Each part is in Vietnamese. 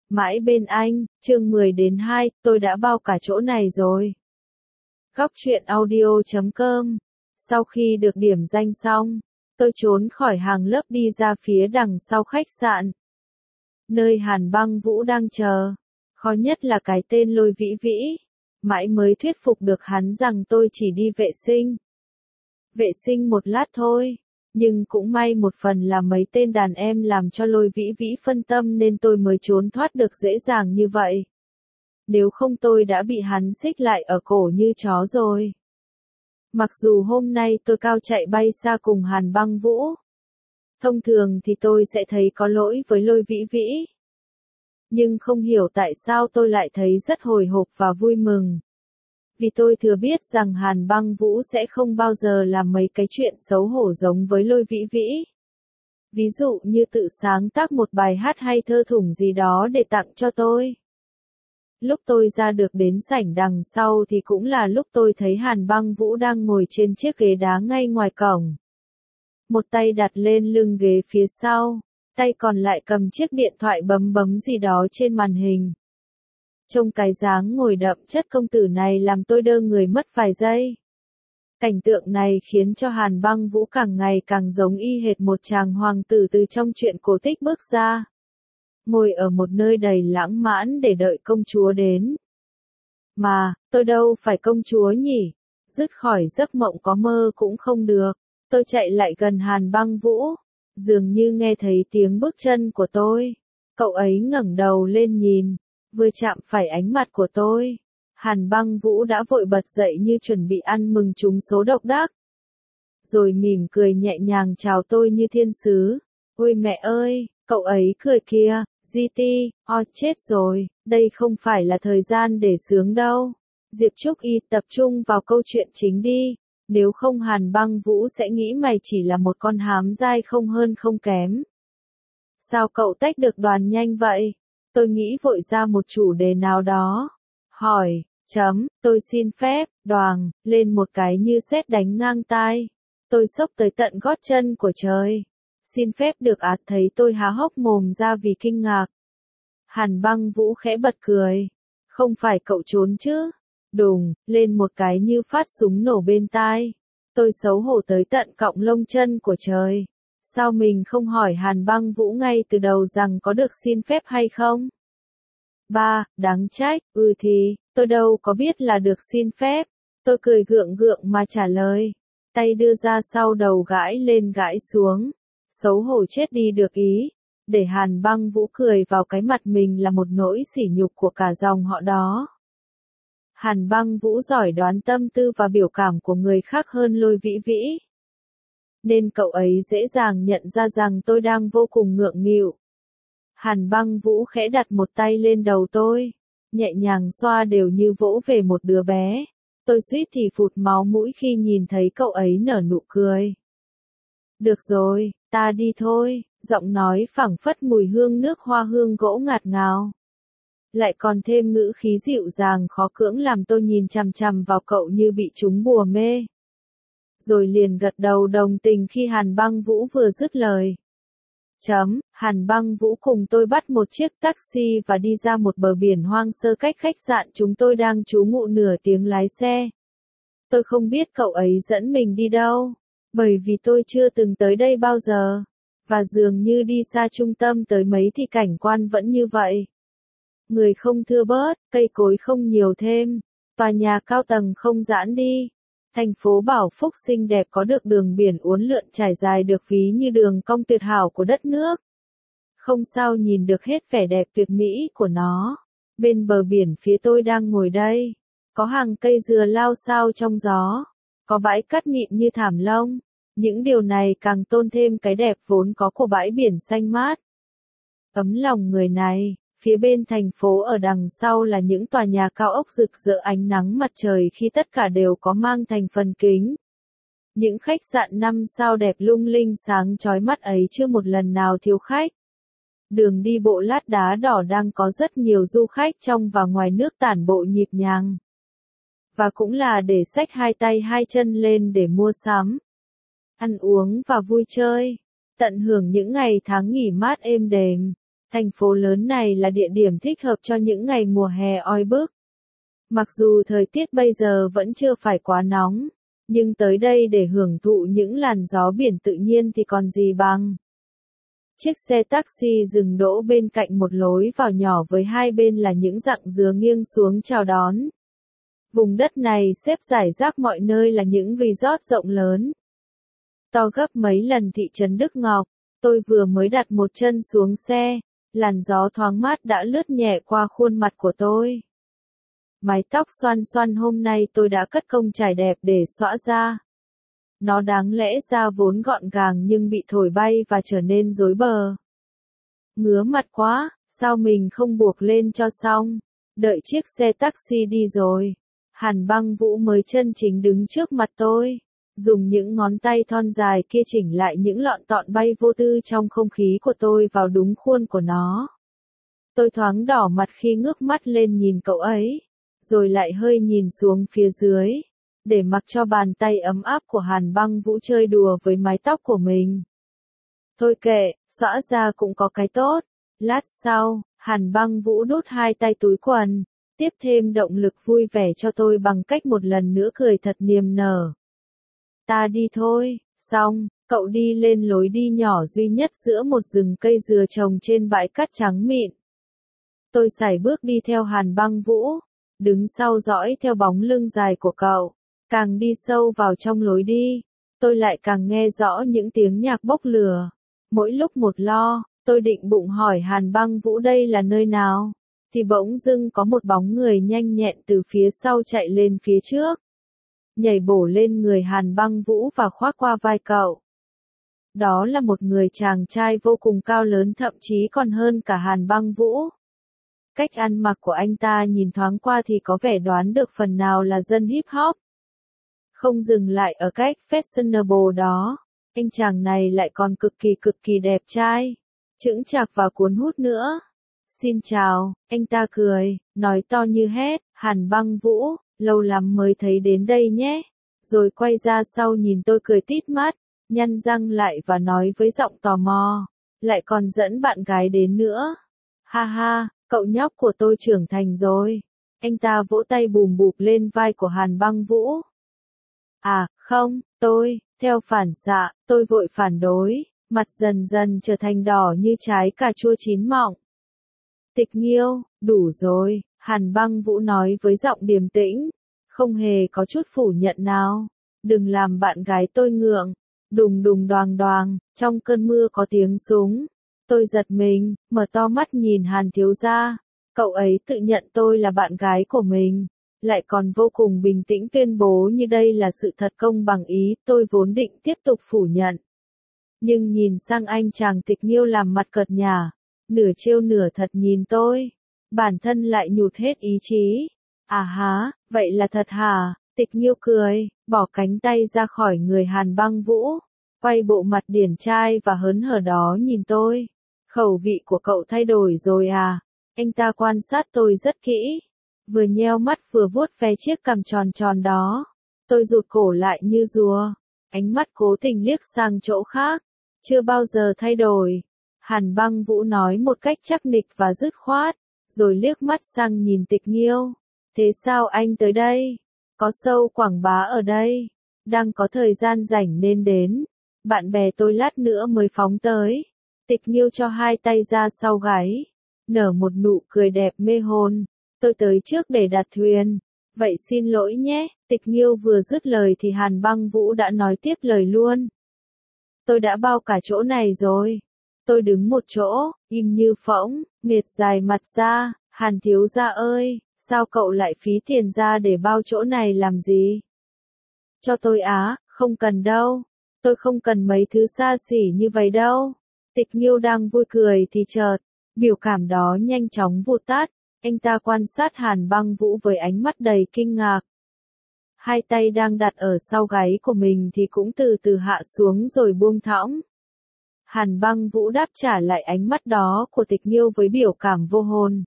Mãi bên anh, chương 10-2, tôi đã bao cả chỗ này rồi. Góc truyện audio.com. Sau khi được điểm danh xong, tôi trốn khỏi hàng lớp đi ra phía đằng sau khách sạn. Nơi Hàn Băng Vũ đang chờ. Khó nhất là cái tên Lôi Vĩ Vĩ. Mãi mới thuyết phục được hắn rằng tôi chỉ đi vệ sinh. Vệ sinh một lát thôi. Nhưng cũng may một phần là mấy tên đàn em làm cho Lôi Vĩ Vĩ phân tâm nên tôi mới trốn thoát được dễ dàng như vậy. Nếu không tôi đã bị hắn xích lại ở cổ như chó rồi. Mặc dù hôm nay tôi cao chạy bay xa cùng Hàn Băng Vũ. Thông thường thì tôi sẽ thấy có lỗi với Lôi Vĩ Vĩ. Nhưng không hiểu tại sao tôi lại thấy rất hồi hộp và vui mừng. Vì tôi thừa biết rằng Hàn Băng Vũ sẽ không bao giờ làm mấy cái chuyện xấu hổ giống với Lôi Vĩ Vĩ. Ví dụ như tự sáng tác một bài hát hay thơ thủng gì đó để tặng cho tôi. Lúc tôi ra được đến sảnh đằng sau thì cũng là lúc tôi thấy Hàn Băng Vũ đang ngồi trên chiếc ghế đá ngay ngoài cổng. Một tay đặt lên lưng ghế phía sau, tay còn lại cầm chiếc điện thoại bấm gì đó trên màn hình. Trông cái dáng ngồi đậm chất công tử này làm tôi đơ người mất vài giây. Cảnh tượng này khiến cho Hàn Băng Vũ càng ngày càng giống y hệt một chàng hoàng tử từ trong truyện cổ tích bước ra. Ngồi ở một nơi đầy lãng mạn để đợi công chúa đến. Mà, tôi đâu phải công chúa nhỉ? Dứt khỏi giấc mộng có mơ cũng không được. Tôi chạy lại gần Hàn Băng Vũ. Dường như nghe thấy tiếng bước chân của tôi. Cậu ấy ngẩng đầu lên nhìn. Vừa chạm phải ánh mặt của tôi. Hàn Băng Vũ đã vội bật dậy như chuẩn bị ăn mừng trúng số độc đắc. Rồi mỉm cười nhẹ nhàng chào tôi như thiên sứ. Ôi mẹ ơi, cậu ấy cười kìa, GT, chết rồi, đây không phải là thời gian để sướng đâu. Diệp Trúc Y tập trung vào câu chuyện chính đi, nếu không Hàn Băng Vũ sẽ nghĩ mày chỉ là một con hám dai không hơn không kém. Sao cậu tách được đoàn nhanh vậy? Tôi nghĩ vội ra một chủ đề nào đó. Hỏi, tôi xin phép, đoàng, lên một cái như sét đánh ngang tai. Tôi xốc tới tận gót chân của trời. Xin phép được thấy tôi há hốc mồm ra vì kinh ngạc. Hàn Băng Vũ khẽ bật cười. Không phải cậu trốn chứ? Đùng, lên một cái như phát súng nổ bên tai. Tôi xấu hổ tới tận cọng lông chân của trời. Sao mình không hỏi Hàn Băng Vũ ngay từ đầu rằng có được xin phép hay không? Đáng trách, thì, tôi đâu có biết là được xin phép. Tôi cười gượng gượng mà trả lời. Tay đưa ra sau đầu gãi lên gãi xuống. Xấu hổ chết đi được ý. Để Hàn Băng Vũ cười vào cái mặt mình là một nỗi sỉ nhục của cả dòng họ đó. Hàn Băng Vũ giỏi đoán tâm tư và biểu cảm của người khác hơn Lôi Vĩ Vĩ. Nên cậu ấy dễ dàng nhận ra rằng tôi đang vô cùng ngượng nghịu. Hàn Băng Vũ khẽ đặt một tay lên đầu tôi, nhẹ nhàng xoa đều như vỗ về một đứa bé. Tôi suýt thì phụt máu mũi khi nhìn thấy cậu ấy nở nụ cười. Được rồi, ta đi thôi, giọng nói phảng phất mùi hương nước hoa hương gỗ ngạt ngào. Lại còn thêm ngữ khí dịu dàng khó cưỡng làm tôi nhìn chằm chằm vào cậu như bị trúng bùa mê. Rồi liền gật đầu đồng tình khi Hàn Băng Vũ vừa dứt lời. Hàn Băng Vũ cùng tôi bắt một chiếc taxi và đi ra một bờ biển hoang sơ cách khách sạn chúng tôi đang trú ngụ nửa tiếng lái xe. Tôi không biết cậu ấy dẫn mình đi đâu, bởi vì tôi chưa từng tới đây bao giờ. Và dường như đi xa trung tâm tới mấy thì cảnh quan vẫn như vậy. Người không thưa bớt, cây cối không nhiều thêm, tòa nhà cao tầng không giãn đi. Thành phố Bảo Phúc xinh đẹp có được đường biển uốn lượn trải dài được ví như đường cong tuyệt hảo của đất nước. Không sao nhìn được hết vẻ đẹp tuyệt mỹ của nó. Bên bờ biển phía tôi đang ngồi đây. Có hàng cây dừa lao xao trong gió. Có bãi cát mịn như thảm lông. Những điều này càng tôn thêm cái đẹp vốn có của bãi biển xanh mát. Ấm lòng người này. Phía bên thành phố ở đằng sau là những tòa nhà cao ốc rực rỡ ánh nắng mặt trời khi tất cả đều có mang thành phần kính. Những khách sạn 5 sao đẹp lung linh sáng chói mắt ấy chưa một lần nào thiếu khách. Đường đi bộ lát đá đỏ đang có rất nhiều du khách trong và ngoài nước tản bộ nhịp nhàng. Và cũng là để xách hai tay hai chân lên để mua sắm, ăn uống và vui chơi, tận hưởng những ngày tháng nghỉ mát êm đềm. Thành phố lớn này là địa điểm thích hợp cho những ngày mùa hè oi bức. Mặc dù thời tiết bây giờ vẫn chưa phải quá nóng, nhưng tới đây để hưởng thụ những làn gió biển tự nhiên thì còn gì bằng. Chiếc xe taxi dừng đỗ bên cạnh một lối vào nhỏ với hai bên là những rặng dừa nghiêng xuống chào đón. Vùng đất này xếp rải rác mọi nơi là những resort rộng lớn, to gấp mấy lần thị trấn Đức Ngọc. Tôi vừa mới đặt một chân xuống xe, làn gió thoáng mát đã lướt nhẹ qua khuôn mặt của tôi. Mái tóc xoăn xoăn hôm nay tôi đã cất công chải đẹp để xõa ra. Nó đáng lẽ ra vốn gọn gàng nhưng bị thổi bay và trở nên rối bờ. Ngứa mặt quá, sao mình không buộc lên cho xong? Đợi chiếc xe taxi đi rồi, Hàn Băng Vũ mới chân chính đứng trước mặt tôi, dùng những ngón tay thon dài kia chỉnh lại những lọn tọn bay vô tư trong không khí của tôi vào đúng khuôn của nó. Tôi thoáng đỏ mặt khi ngước mắt lên nhìn cậu ấy, rồi lại hơi nhìn xuống phía dưới, để mặc cho bàn tay ấm áp của Hàn Băng Vũ chơi đùa với mái tóc của mình. Thôi kệ, xõa ra cũng có cái tốt. Lát sau, Hàn Băng Vũ đút hai tay túi quần, tiếp thêm động lực vui vẻ cho tôi bằng cách một lần nữa cười thật niềm nở. Ta đi thôi. Xong, cậu đi lên lối đi nhỏ duy nhất giữa một rừng cây dừa trồng trên bãi cát trắng mịn. Tôi sải bước đi theo Hàn Băng Vũ, đứng sau dõi theo bóng lưng dài của cậu. Càng đi sâu vào trong lối đi, tôi lại càng nghe rõ những tiếng nhạc bốc lửa. Mỗi lúc một lo, tôi định bụng hỏi Hàn Băng Vũ đây là nơi nào, thì bỗng dưng có một bóng người nhanh nhẹn từ phía sau chạy lên phía trước, nhảy bổ lên người Hàn Băng Vũ và khoác qua vai cậu. Đó là một người chàng trai vô cùng cao lớn, thậm chí còn hơn cả Hàn Băng Vũ. Cách ăn mặc của anh ta nhìn thoáng qua thì có vẻ đoán được phần nào là dân hip hop. Không dừng lại ở cách fashionable đó, anh chàng này lại còn cực kỳ đẹp trai, chững chạc và cuốn hút nữa. Xin chào, anh ta cười, nói to như hét, Hàn Băng Vũ, lâu lắm mới thấy đến đây nhé. Rồi quay ra sau nhìn tôi cười tít mắt, nhăn răng lại và nói với giọng tò mò, lại còn dẫn bạn gái đến nữa. Ha ha, cậu nhóc của tôi trưởng thành rồi. Anh ta vỗ tay bùm bụp lên vai của Hàn Băng Vũ. À, không, theo phản xạ, tôi vội phản đối, mặt dần dần trở thành đỏ như trái cà chua chín mọng. Tịch Nghiêu, đủ rồi, Hàn Băng Vũ nói với giọng điềm tĩnh, không hề có chút phủ nhận nào. Đừng làm bạn gái tôi ngượng. Đùng đùng đoàng đoàng, trong cơn mưa có tiếng súng. Tôi giật mình, mở to mắt nhìn Hàn thiếu gia. Cậu ấy tự nhận tôi là bạn gái của mình, lại còn vô cùng bình tĩnh tuyên bố như đây là sự thật công bằng ý. Tôi vốn định tiếp tục phủ nhận, nhưng nhìn sang anh chàng Tịch Nghiêu làm mặt cợt nhả, nửa trêu nửa thật nhìn tôi, bản thân lại nhụt hết ý chí. À há, vậy là thật hả? Tịch Nghiêu cười, bỏ cánh tay ra khỏi người Hàn Băng Vũ, quay bộ mặt điển trai và hớn hở đó nhìn tôi. Khẩu vị của cậu thay đổi rồi à? Anh ta quan sát tôi rất kỹ, vừa nheo mắt vừa vuốt ve chiếc cằm tròn tròn đó. Tôi rụt cổ lại như rùa, ánh mắt cố tình liếc sang chỗ khác. Chưa bao giờ thay đổi, Hàn Băng Vũ nói một cách chắc nịch và dứt khoát, rồi liếc mắt sang nhìn Tịch Nghiêu. Thế sao anh tới đây? Có show quảng bá ở đây, đang có thời gian rảnh nên đến. Bạn bè tôi lát nữa mới phóng tới. Tịch Nghiêu cho hai tay ra sau gáy, nở một nụ cười đẹp mê hồn. Tôi tới trước để đặt thuyền. Vậy xin lỗi nhé. Tịch Nghiêu vừa dứt lời thì Hàn Băng Vũ đã nói tiếp lời luôn. Tôi đã bao cả chỗ này rồi. Tôi đứng một chỗ, im như phỗng, miệt dài mặt ra. Hàn thiếu gia ơi, sao cậu lại phí tiền ra để bao chỗ này làm gì? Cho tôi á, không cần đâu. Tôi không cần mấy thứ xa xỉ như vậy đâu. Tịch Nghiêu đang vui cười thì chợt, biểu cảm đó nhanh chóng vụt tắt. Anh ta quan sát Hàn Băng Vũ với ánh mắt đầy kinh ngạc. Hai tay đang đặt ở sau gáy của mình thì cũng từ từ hạ xuống rồi buông thõng. Hàn Băng Vũ đáp trả lại ánh mắt đó của Tịch Nghiêu với biểu cảm vô hồn,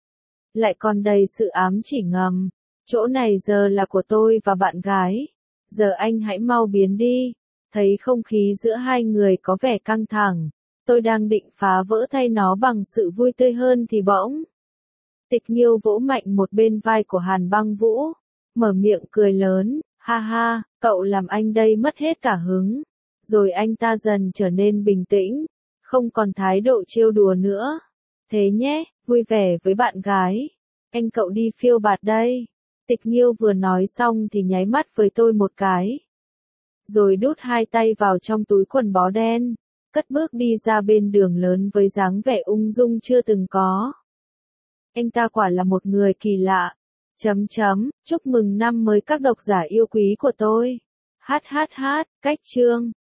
lại còn đầy sự ám chỉ ngầm. Chỗ này giờ là của tôi và bạn gái. Giờ anh hãy mau biến đi. Thấy không khí giữa hai người có vẻ căng thẳng, Tôi đang định phá vỡ thay nó bằng sự vui tươi hơn thì bỗng. Tịch Nhiêu vỗ mạnh một bên vai của Hàn Băng Vũ, mở miệng cười lớn, ha ha, cậu làm anh đây mất hết cả hứng. Rồi anh ta dần trở nên bình tĩnh, không còn thái độ trêu đùa nữa. Thế nhé, vui vẻ với bạn gái. Anh cậu đi phiêu bạt đây. Tịch Nhiêu vừa nói xong thì nháy mắt với tôi một cái. Rồi đút hai tay vào trong túi quần bó đen, cất bước đi ra bên đường lớn với dáng vẻ ung dung chưa từng có. Anh ta quả là một người kỳ lạ. Chúc mừng năm mới các độc giả yêu quý của tôi. Hát, cách chương.